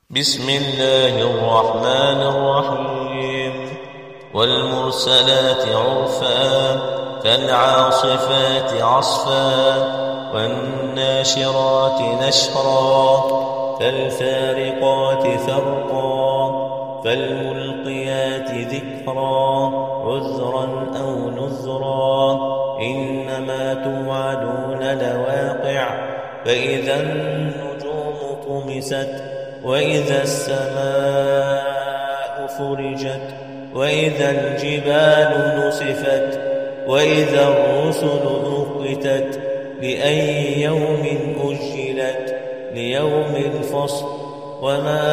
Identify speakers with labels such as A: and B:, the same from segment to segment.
A: بسم الله الرحمن الرحيم والمرسلات عرفا فالعاصفات عصفا والناشرات نشرا فالفارقات فرقا فالملقيات ذكرا عذرا أو نذرا إنما توعدون لواقع فإذا النجوم طمست وإذا السماء فرجت وإذا الجبال نسفت وإذا الرسل أقتت لأي يوم أجلت ليوم الفصل وما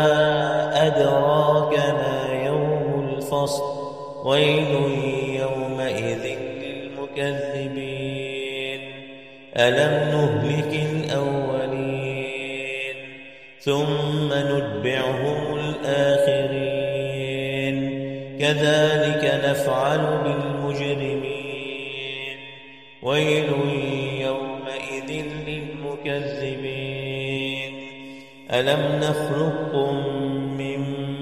A: أدراك ما يوم الفصل ويل يومئذ للمكذبين ألم نهلك الأولين ثم نتبعهم الآخرين كذلك نفعل بالمجرمين ويل يومئذ للمكذبين ألم نخلقكم من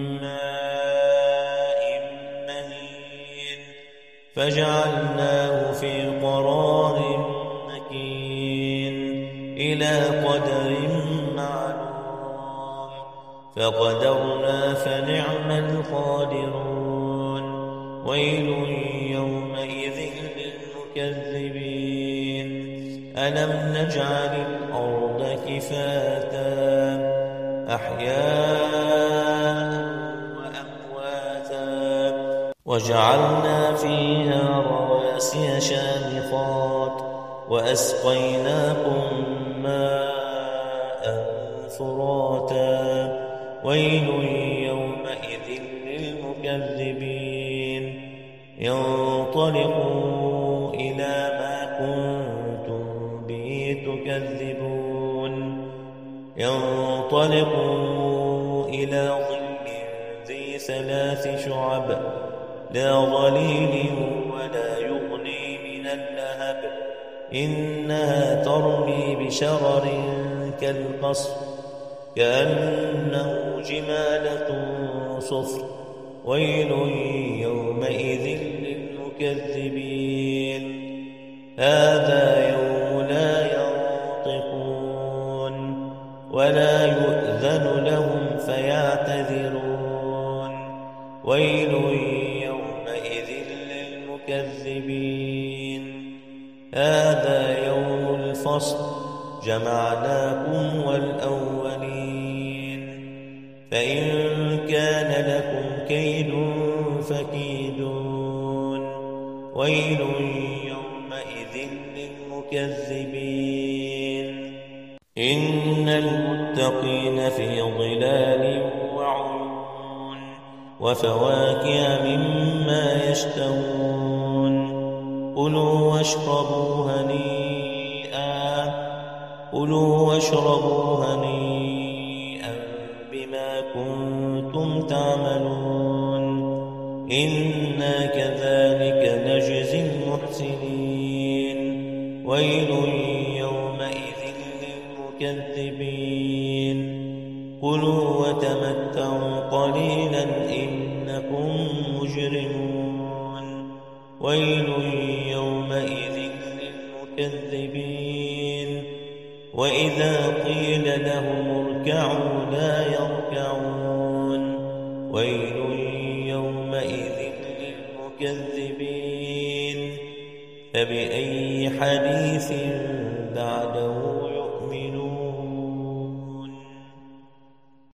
A: ماء مهين فجعلناه في قرار مكين إلى قدر معلوم فقدرنا فنعم القادرون ويل يومئذ للمكذبين ألم نجعل الأرض كفاتا أحياء وأمواتا وجعلنا فيها رواسي شامخات وأسقيناكم ماء فراتا ويل يومئذ للمكذبين ينطلقوا إلى ما كنتم به تكذبون ينطلقوا إلى ظل ذي 3 شعب لا ظليل ولا يغني من اللهب إنها ترمي بشرر كالقصر كأنه جمالة صفر ويل يومئذ للمكذبين هذا يوم لا ينطقون ولا يؤذن لهم فيعتذرون ويل يومئذ للمكذبين هذا يوم الفصل جمعناكم والأولين فإن كان لكم كيد فكيدون ويل يومئذ للمكذبين إن المتقين في ظلال وعيون وفواكه مما يشتهون كلوا واشربوا هنيئا بما كنتم تعملون إنا كذلك نجزي المحسنين ويل يومئذ للمكذبين كلوا وتمتعوا قليلا إنكم مجرمون ويل يومئذ للمكذبين وإذا قيل لهم اركعوا لا يركعون ويل يومئذ للمكذبين فبأي حديث بعده